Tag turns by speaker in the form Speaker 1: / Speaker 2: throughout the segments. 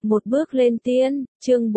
Speaker 1: Một bước lên tiên, chương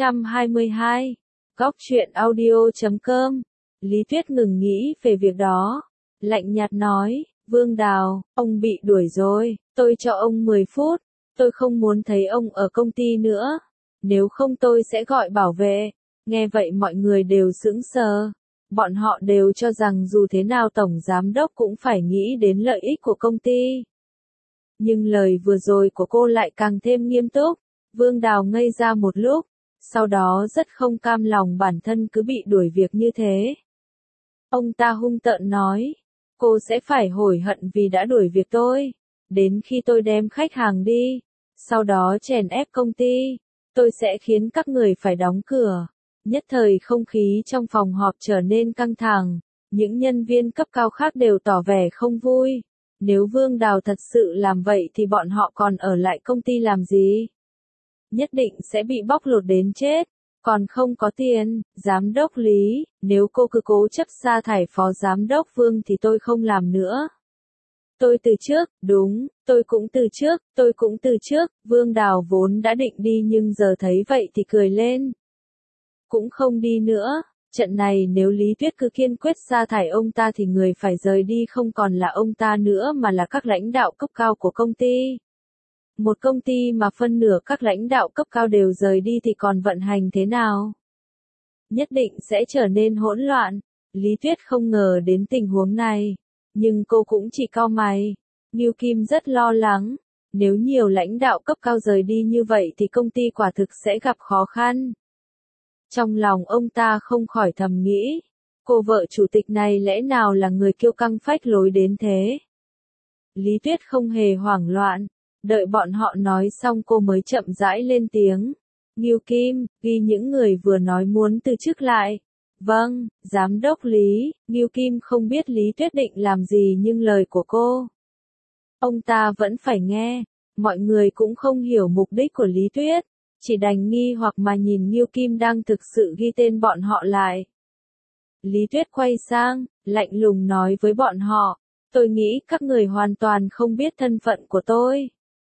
Speaker 1: 422. Góc truyện audio.com. Lý Tuyết ngừng nghĩ về việc đó. Lạnh nhạt nói, Vương Đào, ông bị đuổi rồi, tôi cho ông 10 phút. Tôi không muốn thấy ông ở công ty nữa. Nếu không tôi sẽ gọi bảo vệ. Nghe vậy mọi người đều sững sờ. Bọn họ đều cho rằng dù thế nào tổng giám đốc cũng phải nghĩ đến lợi ích của công ty. Nhưng lời vừa rồi của cô lại càng thêm nghiêm túc. Vương Đào ngây ra một lúc, sau đó rất không cam lòng bản thân cứ bị đuổi việc như thế. Ông ta hung tợn nói, cô sẽ phải hối hận vì đã đuổi việc tôi. Đến khi tôi đem khách hàng đi, sau đó chèn ép công ty, tôi sẽ khiến các người phải đóng cửa. Nhất thời không khí trong phòng họp trở nên căng thẳng, những nhân viên cấp cao khác đều tỏ vẻ không vui. Nếu Vương Đào thật sự làm vậy thì bọn họ còn ở lại công ty làm gì? Nhất định sẽ bị bóc lột đến chết, còn không có tiền. Giám đốc Lý, nếu cô cứ cố chấp sa thải phó giám đốc Vương thì tôi không làm nữa. Tôi từ trước, đúng, tôi cũng từ trước, Vương Đào vốn đã định đi nhưng giờ thấy vậy thì cười lên. Cũng không đi nữa, trận này nếu Lý Tuyết cứ kiên quyết sa thải ông ta thì người phải rời đi không còn là ông ta nữa mà là các lãnh đạo cấp cao của công ty. Một công ty mà phân nửa các lãnh đạo cấp cao đều rời đi thì còn vận hành thế nào? Nhất định sẽ trở nên hỗn loạn. Lý Tuyết không ngờ đến tình huống này, nhưng cô cũng chỉ cau mày. Ngưu Kim rất lo lắng, nếu nhiều lãnh đạo cấp cao rời đi như vậy thì công ty quả thực sẽ gặp khó khăn. Trong lòng ông ta không khỏi thầm nghĩ, cô vợ chủ tịch này lẽ nào là người kiêu căng phách lối đến thế? Lý Tuyết không hề hoảng loạn. Đợi bọn họ nói xong cô mới chậm rãi lên tiếng. Ngưu Kim, ghi những người vừa nói muốn từ chức lại. Vâng, giám đốc Lý. Ngưu Kim không biết Lý Tuyết định làm gì nhưng lời của cô, ông ta vẫn phải nghe. Mọi người cũng không hiểu mục đích của Lý Tuyết, chỉ đành nghi hoặc mà nhìn Ngưu Kim đang thực sự ghi tên bọn họ lại. Lý Tuyết quay sang, lạnh lùng nói với bọn họ, tôi nghĩ các người hoàn toàn không biết thân phận của tôi.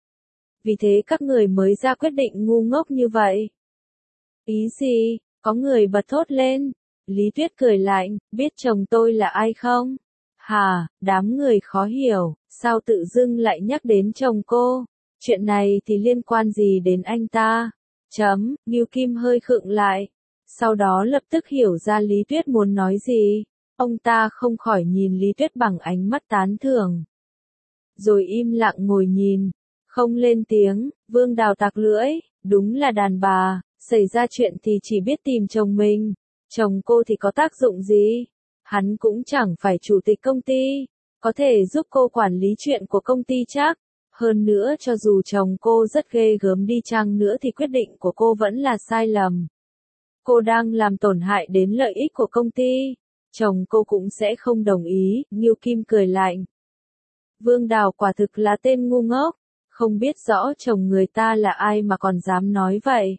Speaker 1: Vì thế các người mới ra quyết định ngu ngốc như vậy. Ý gì? Có người bật thốt lên. Lý Tuyết cười lạnh, biết chồng tôi là ai không? Hà, đám người khó hiểu, sao tự dưng lại nhắc đến chồng cô? Chuyện này thì liên quan gì đến anh ta? Ngưu Kim hơi khựng lại. Sau đó lập tức hiểu ra Lý Tuyết muốn nói gì. Ông ta không khỏi nhìn Lý Tuyết bằng ánh mắt tán thưởng. Rồi im lặng ngồi nhìn. Không lên tiếng. Vương Đào tặc lưỡi, đúng là đàn bà, xảy ra chuyện thì chỉ biết tìm chồng mình. Chồng cô thì có tác dụng gì? Hắn cũng chẳng phải chủ tịch công ty, có thể giúp cô quản lý chuyện của công ty chắc. Hơn nữa cho dù chồng cô rất ghê gớm đi chăng nữa thì quyết định của cô vẫn là sai lầm. Cô đang làm tổn hại đến lợi ích của công ty. Chồng cô cũng sẽ không đồng ý. Ngưu Kim cười lạnh. Vương Đào quả thực là tên ngu ngốc. Không biết rõ chồng người ta là ai mà còn dám nói vậy.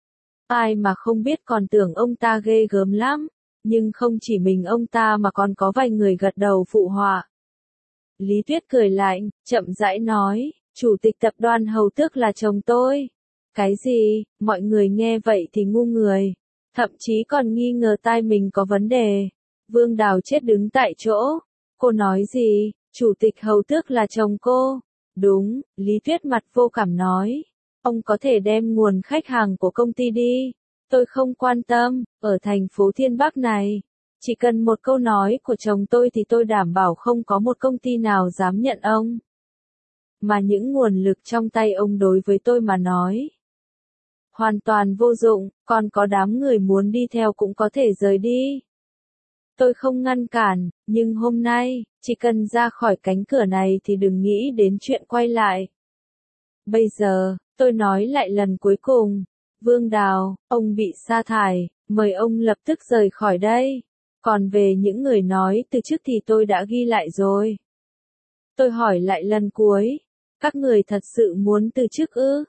Speaker 1: Ai mà không biết còn tưởng ông ta ghê gớm lắm. Nhưng không chỉ mình ông ta mà còn có vài người gật đầu phụ họa. Lý Tuyết cười lạnh, chậm rãi nói, chủ tịch tập đoàn Hầu Tước là chồng tôi. Cái gì? Mọi người nghe vậy thì ngu người. Thậm chí còn nghi ngờ tai mình có vấn đề. Vương Đào chết đứng tại chỗ. Cô nói gì? Chủ tịch Hầu Tước là chồng cô. Đúng, Lý Tuyết mặt vô cảm nói. Ông có thể đem nguồn khách hàng của công ty đi. Tôi không quan tâm, ở thành phố Thiên Bắc này. Chỉ cần một câu nói của chồng tôi thì tôi đảm bảo không có một công ty nào dám nhận ông. Mà những nguồn lực trong tay ông đối với tôi mà nói hoàn toàn vô dụng, còn có đám người muốn đi theo cũng có thể rời đi. Tôi không ngăn cản, nhưng hôm nay, chỉ cần ra khỏi cánh cửa này thì đừng nghĩ đến chuyện quay lại. Bây giờ, tôi nói lại lần cuối cùng. Vương Đào, ông bị sa thải, mời ông lập tức rời khỏi đây. Còn về những người nói từ chức thì tôi đã ghi lại rồi. Tôi hỏi lại lần cuối, các người thật sự muốn từ chức ư?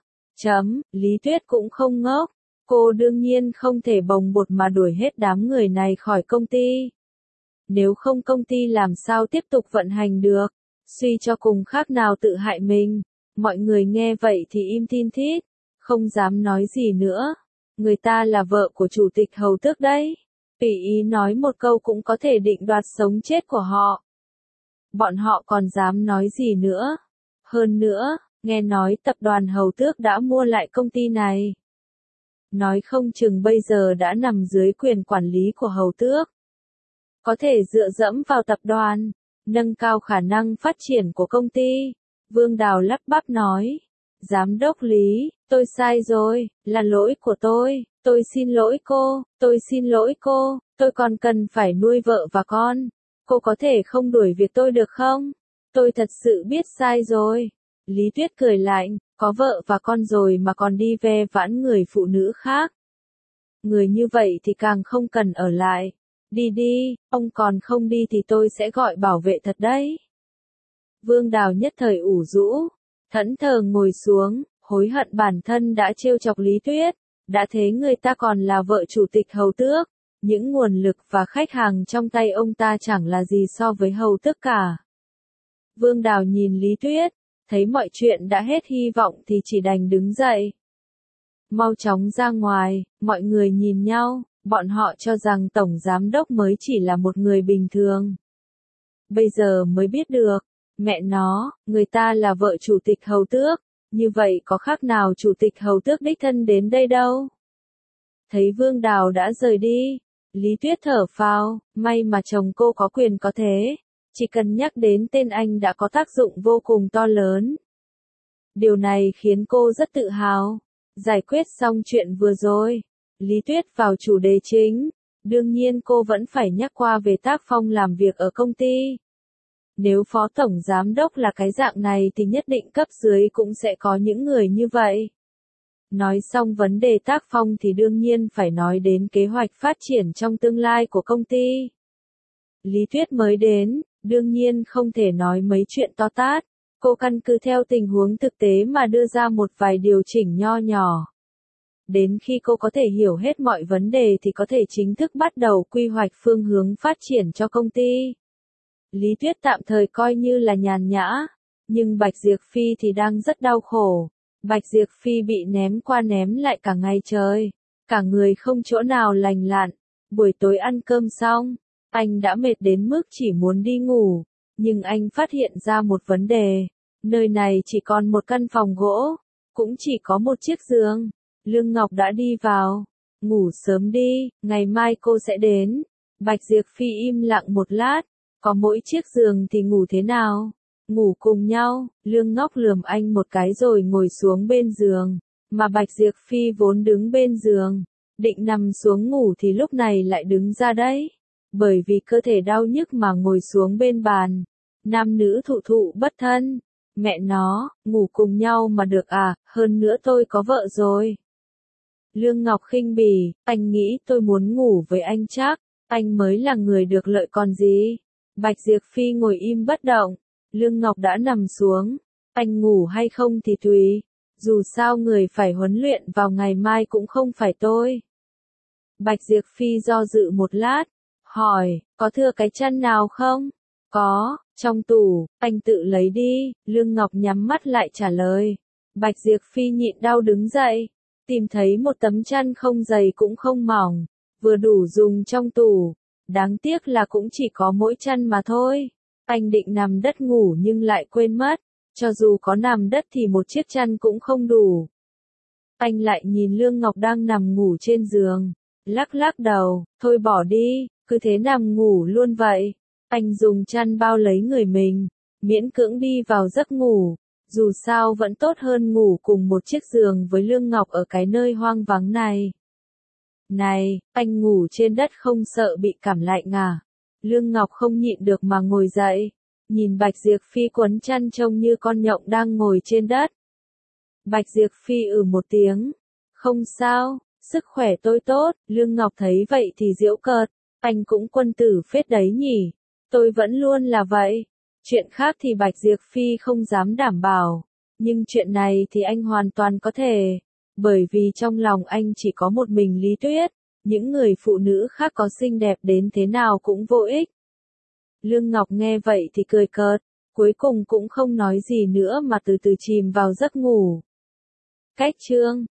Speaker 1: Lý Tuyết cũng không ngốc. Cô đương nhiên không thể bồng bột mà đuổi hết đám người này khỏi công ty. Nếu không công ty làm sao tiếp tục vận hành được, suy cho cùng khác nào tự hại mình. Mọi người nghe vậy thì im tin thít, Không dám nói gì nữa. Người ta là vợ của chủ tịch hầu tước đấy. Tùy ý nói một câu cũng có thể định đoạt sống chết của họ. Bọn họ còn dám nói gì nữa. Hơn nữa, nghe nói tập đoàn hầu tước đã mua lại công ty này. Nói không chừng bây giờ đã nằm dưới quyền quản lý của hầu tước. Có thể dựa dẫm vào tập đoàn, nâng cao khả năng phát triển của công ty. Vương Đào lắp bắp nói. Giám đốc Lý, tôi sai rồi, là lỗi của tôi xin lỗi tôi xin lỗi cô, tôi còn cần phải nuôi vợ và con. Cô có thể không đuổi việc tôi được không? Tôi thật sự biết sai rồi. Lý Tuyết cười lạnh, có vợ và con rồi mà còn đi ve vãn người phụ nữ khác. Người như vậy thì càng không cần ở lại. Đi đi, ông còn không đi thì tôi sẽ gọi bảo vệ thật đấy. Vương Đào nhất thời ủ rũ, thẫn thờ ngồi xuống, hối hận bản thân đã trêu chọc Lý Tuyết. Đã thế người ta còn là vợ chủ tịch hầu tước. Những nguồn lực và khách hàng trong tay ông ta chẳng là gì so với hầu tước cả. Vương Đào nhìn Lý Tuyết, thấy mọi chuyện đã hết hy vọng thì chỉ đành đứng dậy. Mau chóng ra ngoài, mọi người nhìn nhau, bọn họ cho rằng tổng giám đốc mới chỉ là một người bình thường. Bây giờ mới biết được, mẹ nó, người ta là vợ chủ tịch hầu tước, như vậy có khác nào chủ tịch hầu tước đích thân đến đây đâu. Thấy Vương Đào đã rời đi, Lý Tuyết thở phào, may mà chồng cô có quyền có thế. Chỉ cần nhắc đến tên anh đã có tác dụng vô cùng to lớn. Điều này khiến cô rất tự hào. Giải quyết xong chuyện vừa rồi, Lý Tuyết vào chủ đề chính. Đương nhiên cô vẫn phải nhắc qua về tác phong làm việc ở công ty. Nếu phó tổng giám đốc là cái dạng này thì nhất định cấp dưới cũng sẽ có những người như vậy. Nói xong vấn đề tác phong thì đương nhiên phải nói đến kế hoạch phát triển trong tương lai của công ty. Lý Tuyết mới đến, đương nhiên không thể nói mấy chuyện to tát. Cô căn cứ theo tình huống thực tế mà đưa ra một vài điều chỉnh nho nhỏ. Đến khi cô có thể hiểu hết mọi vấn đề thì có thể chính thức bắt đầu quy hoạch phương hướng phát triển cho công ty. Lý Tuyết tạm thời coi như là nhàn nhã, nhưng Bạch Diệp Phi thì đang rất đau khổ. Bạch Diệp Phi bị ném qua ném lại cả ngày trời, cả người không chỗ nào lành lặn. Buổi tối ăn cơm xong, anh đã mệt đến mức chỉ muốn đi ngủ, nhưng anh phát hiện ra một vấn đề. Nơi này chỉ còn một căn phòng gỗ, cũng chỉ có một chiếc giường. Lương Ngọc đã đi vào. Ngủ sớm đi, ngày mai cô sẽ đến. Bạch Diệp Phi im lặng một lát. Có mỗi chiếc giường thì ngủ thế nào? Ngủ cùng nhau. Lương Ngọc lườm anh một cái rồi ngồi xuống bên giường. Mà Bạch Diệp Phi vốn đứng bên giường, định nằm xuống ngủ thì lúc này lại đứng ra đấy. Bởi vì cơ thể đau nhức mà ngồi xuống bên bàn. Nam nữ thụ thụ bất thân. Mẹ nó, ngủ cùng nhau mà được à, hơn nữa tôi có vợ rồi. Lương Ngọc khinh bỉ, anh nghĩ tôi muốn ngủ với anh chắc, anh mới là người được lợi còn gì. Bạch Diệp Phi ngồi im bất động, Lương Ngọc đã nằm xuống, anh ngủ hay không thì tùy, dù sao người phải huấn luyện vào ngày mai cũng không phải tôi. Bạch Diệp Phi do dự một lát, hỏi, có thừa cái chăn nào không? Có, trong tủ, anh tự lấy đi, Lương Ngọc nhắm mắt lại trả lời. Bạch Diệp Phi nhịn đau đứng dậy, tìm thấy một tấm chăn không dày cũng không mỏng, vừa đủ dùng trong tủ. Đáng tiếc là cũng chỉ có mỗi chăn mà thôi. Anh định nằm đất ngủ nhưng lại quên mất, cho dù có nằm đất thì một chiếc chăn cũng không đủ. Anh lại nhìn Lương Ngọc đang nằm ngủ trên giường, lắc lắc đầu, thôi bỏ đi, cứ thế nằm ngủ luôn vậy. Anh dùng chăn bao lấy người mình, miễn cưỡng đi vào giấc ngủ, dù sao vẫn tốt hơn ngủ cùng một chiếc giường với Lương Ngọc ở cái nơi hoang vắng này. Này, anh ngủ trên đất không sợ bị cảm lạnh à? Lương Ngọc không nhịn được mà ngồi dậy, nhìn Bạch Diệp Phi quấn chăn trông như con nhộng đang ngồi trên đất. Bạch Diệp Phi một tiếng, không sao, sức khỏe tôi tốt. Lương Ngọc thấy vậy thì giễu cợt, anh cũng quân tử phết đấy nhỉ, tôi vẫn luôn là vậy. Chuyện khác thì Bạch Diệp Phi không dám đảm bảo, nhưng chuyện này thì anh hoàn toàn có thể, bởi vì trong lòng anh chỉ có một mình Lý Tuyết, những người phụ nữ khác có xinh đẹp đến thế nào cũng vô ích. Lương Ngọc nghe vậy thì cười cợt, cuối cùng cũng không nói gì nữa mà từ từ chìm vào giấc ngủ. Cách chương